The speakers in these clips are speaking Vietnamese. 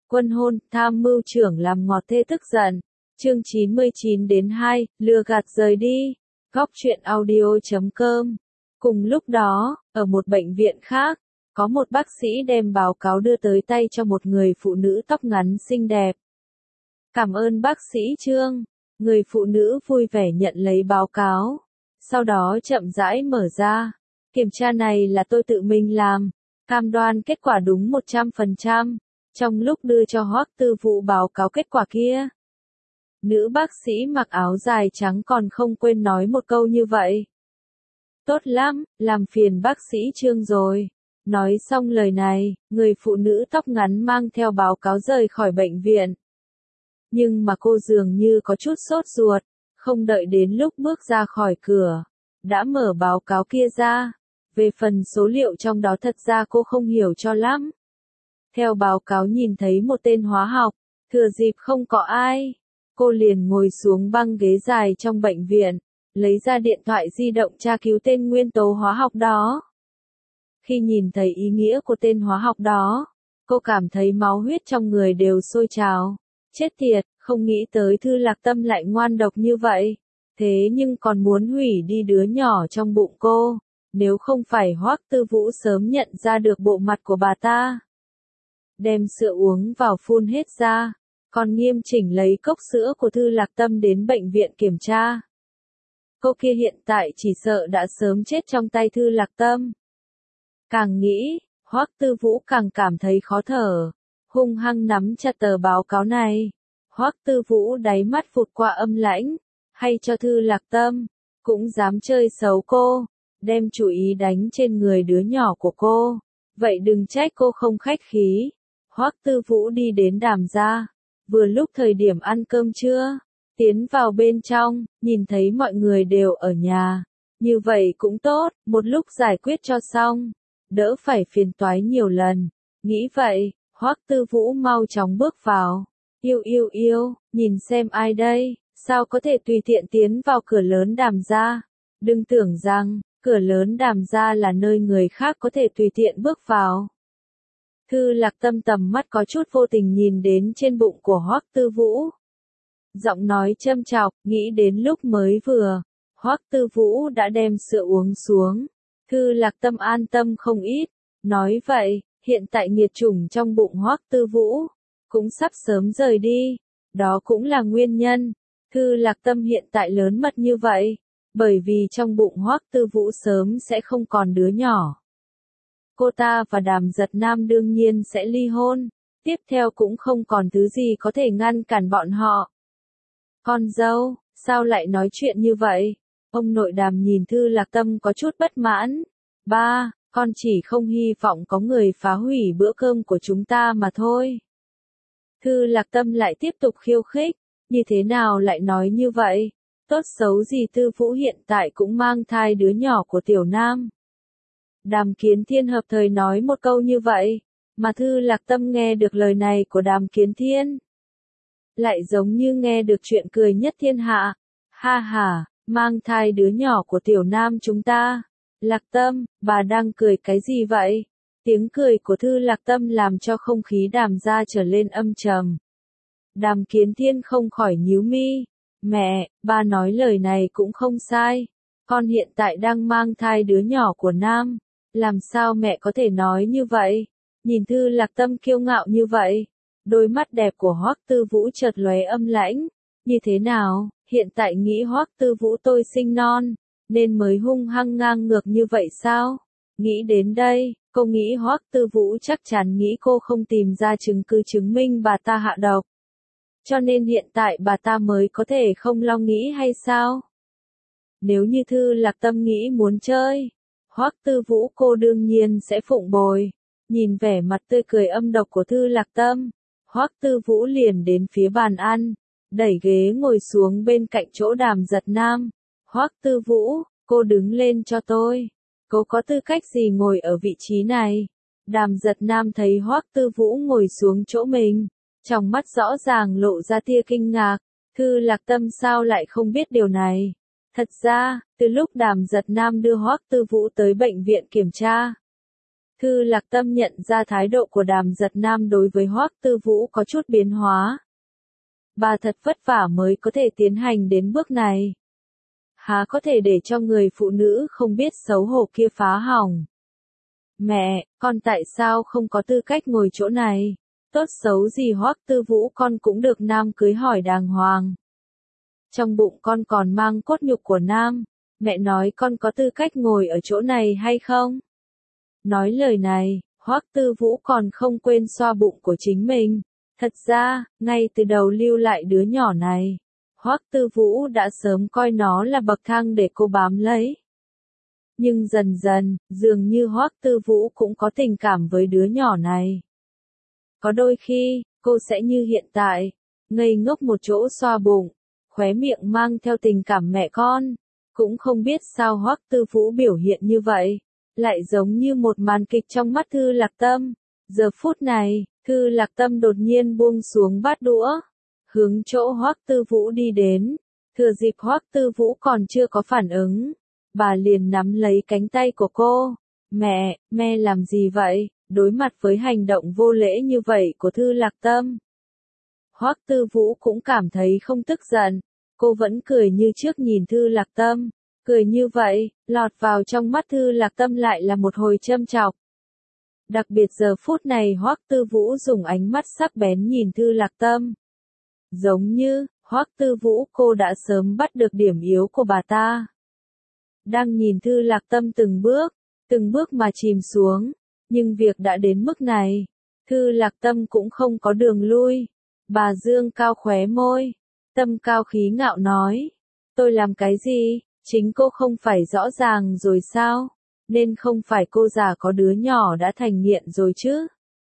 Quân hôn, tham mưu trưởng làm ngọt thê tức giận. Chương 99-2, lừa gạt rời đi. Góc truyện audio.com. Cùng lúc đó, ở một bệnh viện khác, có một bác sĩ đem báo cáo đưa tới tay cho một người phụ nữ tóc ngắn xinh đẹp. Cảm ơn bác sĩ Trương. Người phụ nữ vui vẻ nhận lấy báo cáo. Sau đó chậm rãi mở ra. Kiểm tra này là tôi tự mình làm. Cam đoan kết quả đúng 100%. Trong lúc đưa cho Hoắc Tư Vũ báo cáo kết quả kia, nữ bác sĩ mặc áo dài trắng còn không quên nói một câu như vậy. Tốt lắm, làm phiền bác sĩ Trương rồi. Nói xong lời này, người phụ nữ tóc ngắn mang theo báo cáo rời khỏi bệnh viện. Nhưng mà cô dường như có chút sốt ruột, không đợi đến lúc bước ra khỏi cửa, đã mở báo cáo kia ra. Về phần số liệu trong đó thật ra cô không hiểu cho lắm. Theo báo cáo nhìn thấy một tên hóa học, thừa dịp không có ai, cô liền ngồi xuống băng ghế dài trong bệnh viện, lấy ra điện thoại di động tra cứu tên nguyên tố hóa học đó. Khi nhìn thấy ý nghĩa của tên hóa học đó, cô cảm thấy máu huyết trong người đều sôi trào. Chết tiệt, không nghĩ tới Thư Lạc Tâm lại ngoan độc như vậy. Thế nhưng còn muốn hủy đi đứa nhỏ trong bụng cô. Nếu không phải Hoắc Tư Vũ sớm nhận ra được bộ mặt của bà ta. Đem sữa uống vào phun hết ra, còn nghiêm chỉnh lấy cốc sữa của Thư Lạc Tâm đến bệnh viện kiểm tra. Cô kia hiện tại chỉ sợ đã sớm chết trong tay Thư Lạc Tâm. Càng nghĩ, Hoắc Tư Vũ càng cảm thấy khó thở, hung hăng nắm chặt tờ báo cáo này. Hoắc Tư Vũ đáy mắt phụt qua âm lãnh, hay cho Thư Lạc Tâm, cũng dám chơi xấu cô, đem chủ ý đánh trên người đứa nhỏ của cô. Vậy đừng trách cô không khách khí. Hoắc Tư Vũ đi đến Đàm gia, vừa lúc thời điểm ăn cơm trưa, tiến vào bên trong, nhìn thấy mọi người đều ở nhà. Như vậy cũng tốt, một lúc giải quyết cho xong, đỡ phải phiền toái nhiều lần. Nghĩ vậy, Hoắc Tư Vũ mau chóng bước vào. Yêu, nhìn xem ai đây, sao có thể tùy tiện tiến vào cửa lớn Đàm gia. Đừng tưởng rằng, cửa lớn Đàm gia là nơi người khác có thể tùy tiện bước vào. Thư Lạc Tâm tầm mắt có chút vô tình nhìn đến trên bụng của Hoắc Tư Vũ. Giọng nói châm chọc, nghĩ đến lúc mới vừa, Hoắc Tư Vũ đã đem sữa uống xuống. Thư Lạc Tâm an tâm không ít, nói vậy, hiện tại nghiệt chủng trong bụng Hoắc Tư Vũ, cũng sắp sớm rời đi, đó cũng là nguyên nhân. Thư Lạc Tâm hiện tại lớn mật như vậy, bởi vì trong bụng Hoắc Tư Vũ sớm sẽ không còn đứa nhỏ. Cô ta và Đàm Giật Nam đương nhiên sẽ ly hôn, tiếp theo cũng không còn thứ gì có thể ngăn cản bọn họ. Con dâu, sao lại nói chuyện như vậy? Ông nội Đàm nhìn Thư Lạc Tâm có chút bất mãn. Ba, con chỉ không hy vọng có người phá hủy bữa cơm của chúng ta mà thôi. Thư Lạc Tâm lại tiếp tục khiêu khích, như thế nào lại nói như vậy? Tốt xấu gì Tư Vũ hiện tại cũng mang thai đứa nhỏ của Tiểu Nam. Đàm Kiến Thiên hợp thời nói một câu như vậy, mà Thư Lạc Tâm nghe được lời này của Đàm Kiến Thiên, lại giống như nghe được chuyện cười nhất thiên hạ. Ha ha, mang thai đứa nhỏ của Tiểu Nam chúng ta. Lạc Tâm, bà đang cười cái gì vậy? Tiếng cười của Thư Lạc Tâm làm cho không khí Đàm gia trở lên âm trầm. Đàm Kiến Thiên không khỏi nhíu mi. Mẹ, ba nói lời này cũng không sai. Con hiện tại đang mang thai đứa nhỏ của Nam. Làm sao mẹ có thể nói như vậy? Nhìn Thư Lạc Tâm kiêu ngạo như vậy, đôi mắt đẹp của Hoắc Tư Vũ chợt lóe âm lãnh. Như thế nào, hiện tại nghĩ Hoắc Tư Vũ tôi sinh non, nên mới hung hăng ngang ngược như vậy sao? Nghĩ đến đây, cô nghĩ Hoắc Tư Vũ chắc chắn nghĩ cô không tìm ra chứng cứ chứng minh bà ta hạ độc. Cho nên hiện tại bà ta mới có thể không lo nghĩ hay sao? Nếu như Thư Lạc Tâm nghĩ muốn chơi, Hoắc Tư Vũ cô đương nhiên sẽ phụng bồi. Nhìn vẻ mặt tươi cười âm độc của Thư Lạc Tâm, Hoắc Tư Vũ liền đến phía bàn ăn, đẩy ghế ngồi xuống bên cạnh chỗ Đàm Giật Nam. Hoắc Tư Vũ, cô đứng lên cho tôi. Cô có tư cách gì ngồi ở vị trí này? Đàm Giật Nam thấy Hoắc Tư Vũ ngồi xuống chỗ mình, trong mắt rõ ràng lộ ra tia kinh ngạc. Thư Lạc Tâm sao lại không biết điều này? Thật ra, từ lúc Đàm Giật Nam đưa Hoắc Tư Vũ tới bệnh viện kiểm tra, Thư Lạc Tâm nhận ra thái độ của Đàm Giật Nam đối với Hoắc Tư Vũ có chút biến hóa. Bà thật vất vả mới có thể tiến hành đến bước này. Há có thể để cho người phụ nữ không biết xấu hổ kia phá hỏng. Mẹ, con tại sao không có tư cách ngồi chỗ này? Tốt xấu gì Hoắc Tư Vũ con cũng được Nam cưới hỏi đàng hoàng. Trong bụng con còn mang cốt nhục của Nam, mẹ nói con có tư cách ngồi ở chỗ này hay không? Nói lời này, Hoắc Tư Vũ còn không quên xoa bụng của chính mình. Thật ra, ngay từ đầu lưu lại đứa nhỏ này, Hoắc Tư Vũ đã sớm coi nó là bậc thang để cô bám lấy. Nhưng dần dần, dường như Hoắc Tư Vũ cũng có tình cảm với đứa nhỏ này. Có đôi khi, cô sẽ như hiện tại, ngây ngốc một chỗ xoa bụng, khóe miệng mang theo tình cảm mẹ con. Cũng không biết sao Hoắc Tư Vũ biểu hiện như vậy, lại giống như một màn kịch trong mắt Thư Lạc Tâm. Giờ phút này, Thư Lạc Tâm đột nhiên buông xuống bát đũa, hướng chỗ Hoắc Tư Vũ đi đến. Thừa dịp Hoắc Tư Vũ còn chưa có phản ứng, bà liền nắm lấy cánh tay của cô. Mẹ làm gì vậy? Đối mặt với hành động vô lễ như vậy của Thư Lạc Tâm, Hoắc Tư Vũ cũng cảm thấy không tức giận. Cô vẫn cười như trước nhìn Thư Lạc Tâm. Cười như vậy, lọt vào trong mắt Thư Lạc Tâm lại là một hồi châm chọc. Đặc biệt giờ phút này Hoắc Tư Vũ dùng ánh mắt sắc bén nhìn Thư Lạc Tâm. Giống như, Hoắc Tư Vũ cô đã sớm bắt được điểm yếu của bà ta. Đang nhìn Thư Lạc Tâm từng bước mà chìm xuống. Nhưng việc đã đến mức này, Thư Lạc Tâm cũng không có đường lui. Bà dương cao khóe môi, tâm cao khí ngạo nói. Tôi làm cái gì? Chính cô không phải rõ ràng rồi sao? Nên không phải cô già có đứa nhỏ đã thành nghiện rồi chứ?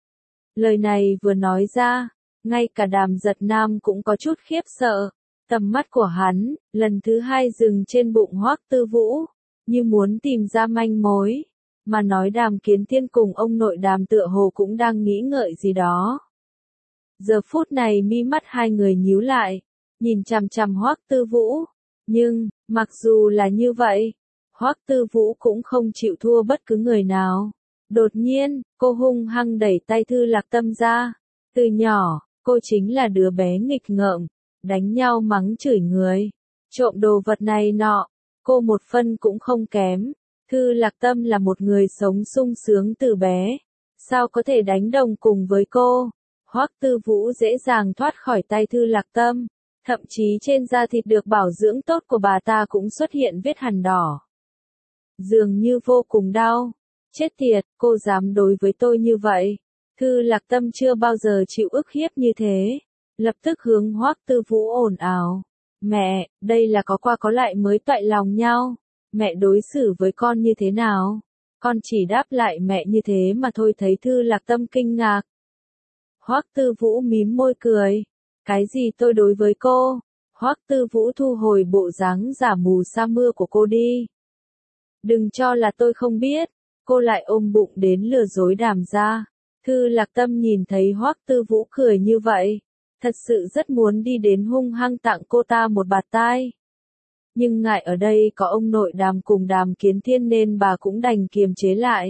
Lời này vừa nói ra, ngay cả Đàm Giật Nam cũng có chút khiếp sợ. Tầm mắt của hắn, lần thứ hai dừng trên bụng Hoắc Tư Vũ, như muốn tìm ra manh mối. Mà nói Đàm Kiến Thiên cùng ông nội Đàm tựa hồ cũng đang nghĩ ngợi gì đó. Giờ phút này mi mắt hai người nhíu lại, nhìn chằm chằm Hoắc Tư Vũ. Nhưng, mặc dù là như vậy, Hoắc Tư Vũ cũng không chịu thua bất cứ người nào. Đột nhiên, cô hung hăng đẩy tay Thư Lạc Tâm ra. Từ nhỏ, cô chính là đứa bé nghịch ngợm, đánh nhau mắng chửi người, trộm đồ vật này nọ, cô một phân cũng không kém. Thư Lạc Tâm là một người sống sung sướng từ bé, sao có thể đánh đồng cùng với cô? Hoắc Tư Vũ dễ dàng thoát khỏi tay Thư Lạc Tâm, thậm chí trên da thịt được bảo dưỡng tốt của bà ta cũng xuất hiện vết hằn đỏ. Dường như vô cùng đau. Chết tiệt, cô dám đối với tôi như vậy. Thư Lạc Tâm chưa bao giờ chịu ức hiếp như thế. Lập tức hướng Hoắc Tư Vũ ồn ào. Mẹ, đây là có qua có lại mới toại lòng nhau. Mẹ đối xử với con như thế nào? Con chỉ đáp lại mẹ như thế mà thôi. Thấy Thư Lạc Tâm kinh ngạc. Hoắc Tư Vũ mím môi cười. Cái gì tôi đối với cô? Hoắc Tư Vũ thu hồi bộ dáng giả mù sa mưa của cô đi. Đừng cho là tôi không biết. Cô lại ôm bụng đến lừa dối Đàm gia. Thư Lạc Tâm nhìn thấy Hoắc Tư Vũ cười như vậy, thật sự rất muốn đi đến hung hăng tặng cô ta một bạt tai. Nhưng ngại ở đây có ông nội Đàm cùng Đàm Kiến Thiên nên bà cũng đành kiềm chế lại.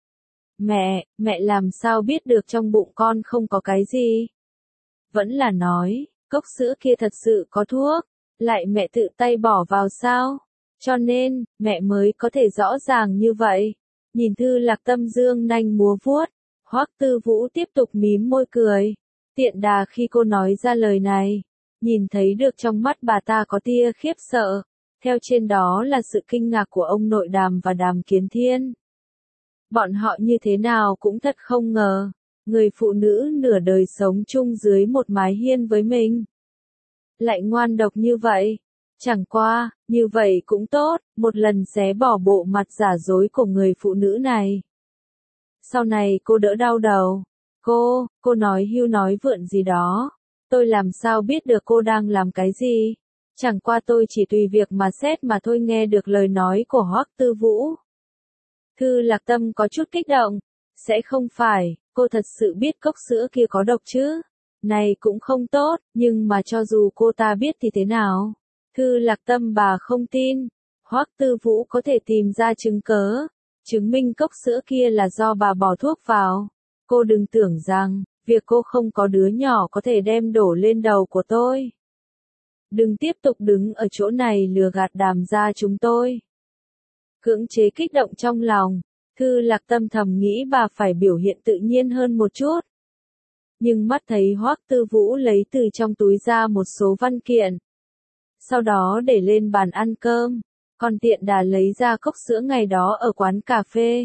Mẹ làm sao biết được trong bụng con không có cái gì? Vẫn là nói, cốc sữa kia thật sự có thuốc, lại mẹ tự tay bỏ vào sao? Cho nên, mẹ mới có thể rõ ràng như vậy. Nhìn Thư Lạc Tâm dương nanh múa vuốt, Hoắc Tư Vũ tiếp tục mím môi cười. Tiện đà khi cô nói ra lời này, nhìn thấy được trong mắt bà ta có tia khiếp sợ, theo trên đó là sự kinh ngạc của ông nội Đàm và Đàm Kiến Thiên. Bọn họ như thế nào cũng thật không ngờ, người phụ nữ nửa đời sống chung dưới một mái hiên với mình, lại ngoan độc như vậy. Chẳng qua, như vậy cũng tốt, một lần xé bỏ bộ mặt giả dối của người phụ nữ này. Sau này cô đỡ đau đầu. Cô nói hưu nói vượn gì đó. Tôi làm sao biết được cô đang làm cái gì? Chẳng qua tôi chỉ tùy việc mà xét mà thôi. Nghe được lời nói của Hoắc Tư Vũ, Thư Lạc Tâm có chút kích động. Sẽ không phải, cô thật sự biết cốc sữa kia có độc chứ? Này cũng không tốt, nhưng mà cho dù cô ta biết thì thế nào? Thư Lạc Tâm bà không tin. Hoắc Tư Vũ có thể tìm ra chứng cớ. chứng minh cốc sữa kia là do bà bỏ thuốc vào. Cô đừng tưởng rằng, việc cô không có đứa nhỏ có thể đem đổ lên đầu của tôi. Đừng tiếp tục đứng ở chỗ này lừa gạt Đàm gia chúng tôi. Cưỡng chế kích động trong lòng, Thư Lạc Tâm thầm nghĩ bà phải biểu hiện tự nhiên hơn một chút. Nhưng mắt thấy Hoắc Tư Vũ lấy từ trong túi ra một số văn kiện. Sau đó để lên bàn ăn cơm, còn tiện đà lấy ra cốc sữa ngày đó ở quán cà phê.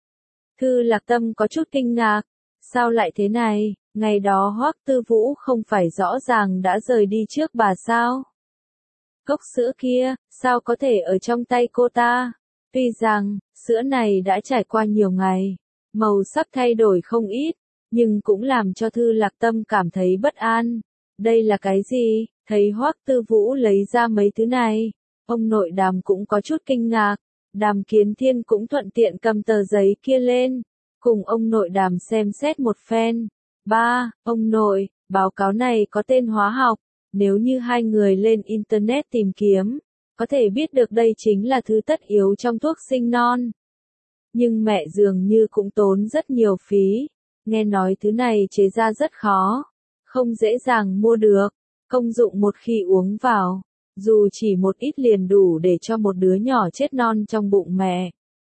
Thư Lạc Tâm có chút kinh ngạc, sao lại thế này, ngày đó Hoắc Tư Vũ không phải rõ ràng đã rời đi trước bà sao? Cốc sữa kia, sao có thể ở trong tay cô ta? Tuy rằng, sữa này đã trải qua nhiều ngày, màu sắc thay đổi không ít, nhưng cũng làm cho Thư Lạc Tâm cảm thấy bất an. Đây là cái gì? Thấy Hoắc Tư Vũ lấy ra mấy thứ này, ông nội Đàm cũng có chút kinh ngạc. Đàm Kiến Thiên cũng thuận tiện cầm tờ giấy kia lên, cùng ông nội Đàm xem xét một phen. Ba, ông nội, báo cáo này có tên hóa học, nếu như hai người lên Internet tìm kiếm, có thể biết được đây chính là thứ tất yếu trong thuốc sinh non. Nhưng mẹ dường như cũng tốn rất nhiều phí, nghe nói thứ này chế ra rất khó, không dễ dàng mua được, công dụng một khi uống vào, dù chỉ một ít liền đủ để cho một đứa nhỏ chết non trong bụng mẹ.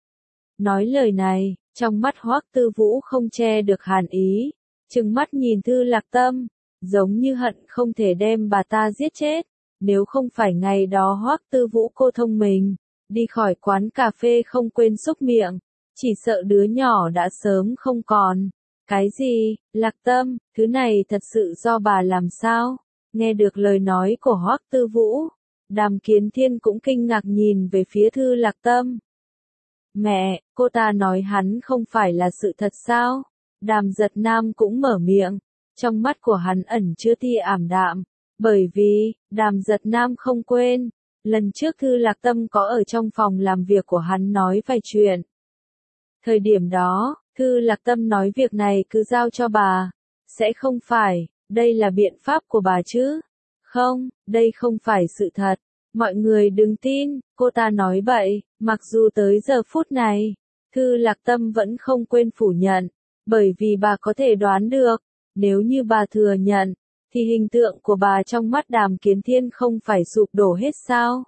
Nói lời này, trong mắt Hoắc Tư Vũ không che được hàn ý, trừng mắt nhìn Thư Lạc Tâm, giống như hận không thể đem bà ta giết chết. Nếu không phải ngày đó Hoắc Tư Vũ cô thông minh, đi khỏi quán cà phê không quên xúc miệng, chỉ sợ đứa nhỏ đã sớm không còn. Cái gì, Lạc Tâm, thứ này thật sự do bà làm sao? Nghe được lời nói của Hoắc Tư Vũ, Đàm Kiến Thiên cũng kinh ngạc nhìn về phía Thư Lạc Tâm. Mẹ, cô ta nói hắn không phải là sự thật sao? Đàm Giật Nam cũng mở miệng, trong mắt của hắn ẩn chứa tia ảm đạm, bởi vì, Đàm Giật Nam không quên, lần trước Thư Lạc Tâm có ở trong phòng làm việc của hắn nói vài chuyện. Thời điểm đó, Thư Lạc Tâm nói việc này cứ giao cho bà, sẽ không phải, đây là biện pháp của bà chứ? Không, đây không phải sự thật, mọi người đừng tin, cô ta nói bậy, mặc dù tới giờ phút này, Thư Lạc Tâm vẫn không quên phủ nhận, bởi vì bà có thể đoán được, nếu như bà thừa nhận, thì hình tượng của bà trong mắt Đàm Kiến Thiên không phải sụp đổ hết sao?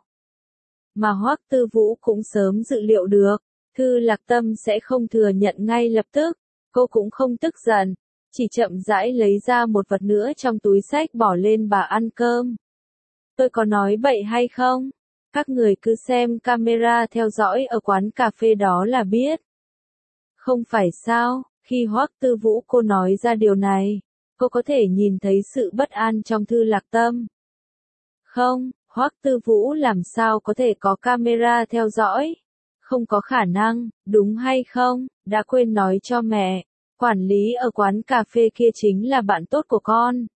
Mà Hoắc Tư Vũ cũng sớm dự liệu được, Thư Lạc Tâm sẽ không thừa nhận ngay lập tức, cô cũng không tức giận, chỉ chậm rãi lấy ra một vật nữa trong túi xách bỏ lên bà ăn cơm. Tôi có nói bậy hay không? Các người cứ xem camera theo dõi ở quán cà phê đó là biết. Không phải sao, khi Hoắc Tư Vũ cô nói ra điều này, cô có thể nhìn thấy sự bất an trong Thư Lạc Tâm. Không, Hoắc Tư Vũ làm sao có thể có camera theo dõi? Không có khả năng, đúng hay không? Đã quên nói cho mẹ, quản lý ở quán cà phê kia chính là bạn tốt của con.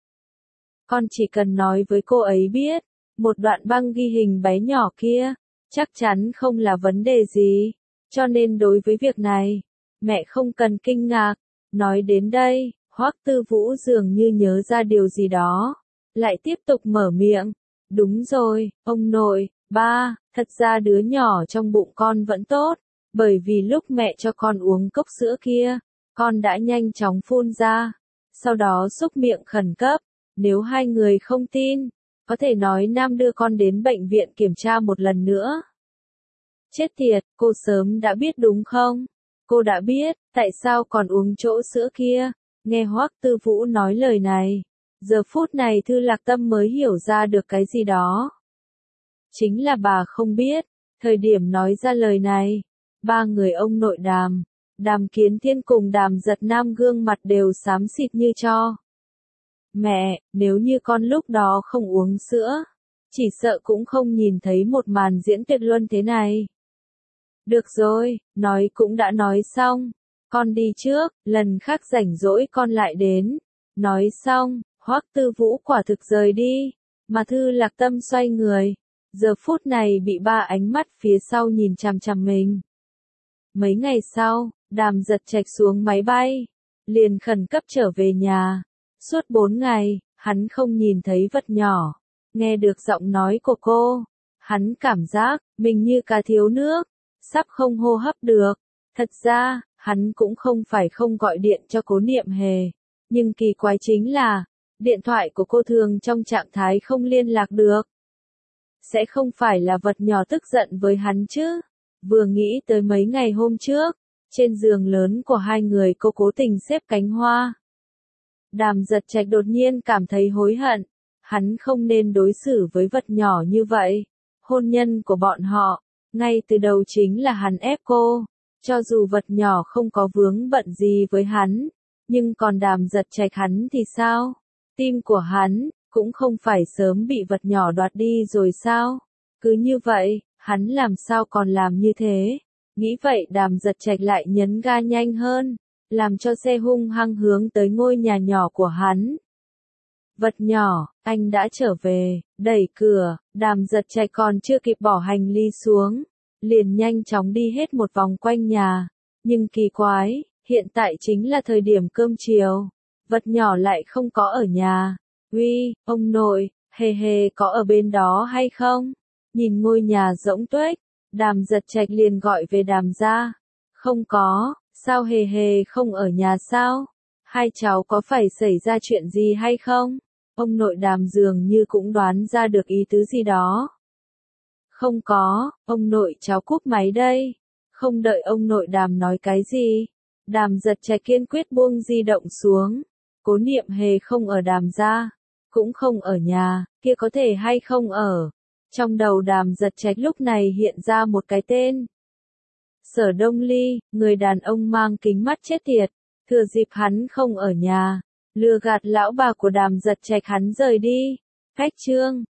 Con chỉ cần nói với cô ấy biết, một đoạn băng ghi hình bé nhỏ kia, chắc chắn không là vấn đề gì. Cho nên đối với việc này, mẹ không cần kinh ngạc. Nói đến đây, Hoắc Tư Vũ dường như nhớ ra điều gì đó, lại tiếp tục mở miệng. Đúng rồi, ông nội, ba, thật ra đứa nhỏ trong bụng con vẫn tốt, bởi vì lúc mẹ cho con uống cốc sữa kia, con đã nhanh chóng phun ra, sau đó xúc miệng khẩn cấp. Nếu hai người không tin, có thể nói Nam đưa con đến bệnh viện kiểm tra một lần nữa. Chết tiệt, cô sớm đã biết đúng không? Cô đã biết, tại sao còn uống chỗ sữa kia? Nghe Hoắc Tư Vũ nói lời này, giờ phút này Thư Lạc Tâm mới hiểu ra được cái gì đó. Chính là bà không biết, thời điểm nói ra lời này, ba người ông nội Đàm, Đàm Kiến Thiên cùng Đàm Giật Nam gương mặt đều xám xịt như tro. Mẹ, nếu như con lúc đó không uống sữa, chỉ sợ cũng không nhìn thấy một màn diễn tuyệt luân thế này. Được rồi, nói cũng đã nói xong, con đi trước, lần khác rảnh rỗi con lại đến. Nói xong, Hoắc Tư Vũ quả thực rời đi, mà Thư Lạc Tâm xoay người, giờ phút này bị ba ánh mắt phía sau nhìn chằm chằm mình. Mấy ngày sau, Đàm Giật Trạch xuống máy bay, liền khẩn cấp trở về nhà. Suốt 4 ngày, hắn không nhìn thấy vật nhỏ, nghe được giọng nói của cô, hắn cảm giác mình như cá thiếu nước, sắp không hô hấp được. Thật ra, hắn cũng không phải không gọi điện cho Cố Niệm Hề. Nhưng kỳ quái chính là, điện thoại của cô thường trong trạng thái không liên lạc được. Sẽ không phải là vật nhỏ tức giận với hắn chứ? Vừa nghĩ tới mấy ngày hôm trước, trên giường lớn của hai người cô cố tình xếp cánh hoa. Đàm Giật Trạch đột nhiên cảm thấy hối hận. Hắn không nên đối xử với vật nhỏ như vậy. Hôn nhân của bọn họ, ngay từ đầu chính là hắn ép cô. Cho dù vật nhỏ không có vướng bận gì với hắn, nhưng còn Đàm Giật Trạch hắn thì sao? Tim của hắn, cũng không phải sớm bị vật nhỏ đoạt đi rồi sao? Cứ như vậy, hắn làm sao còn làm như thế? Nghĩ vậy Đàm Giật Trạch lại nhấn ga nhanh hơn, làm cho xe hung hăng hướng tới ngôi nhà nhỏ của hắn. Vật nhỏ, anh đã trở về, đẩy cửa, Đàm Giật Trạch còn chưa kịp bỏ hành lý xuống, liền nhanh chóng đi hết một vòng quanh nhà. Nhưng kỳ quái, hiện tại chính là thời điểm cơm chiều, vật nhỏ lại không có ở nhà. Uy, ông nội, Hề Hề có ở bên đó hay không? Nhìn ngôi nhà rỗng tuếch, Đàm Giật Trạch liền gọi về Đàm gia. Không có, sao Hề Hề không ở nhà sao? Hai cháu có phải xảy ra chuyện gì hay không? Ông nội Đàm dường như cũng đoán ra được ý tứ gì đó. Không có, ông nội cháu cúp máy đây. Không đợi ông nội Đàm nói cái gì, Đàm Giật Trạch kiên quyết buông di động xuống. Cố Niệm Hề không ở Đàm gia, cũng không ở nhà, kia có thể hay không ở. Trong đầu Đàm Giật Trạch lúc này hiện ra một cái tên. Sở Đông Ly, người đàn ông mang kính mắt chết tiệt, thừa dịp hắn không ở nhà, lừa gạt lão bà của Đàm Giật Trạch hắn rời đi. Cách chương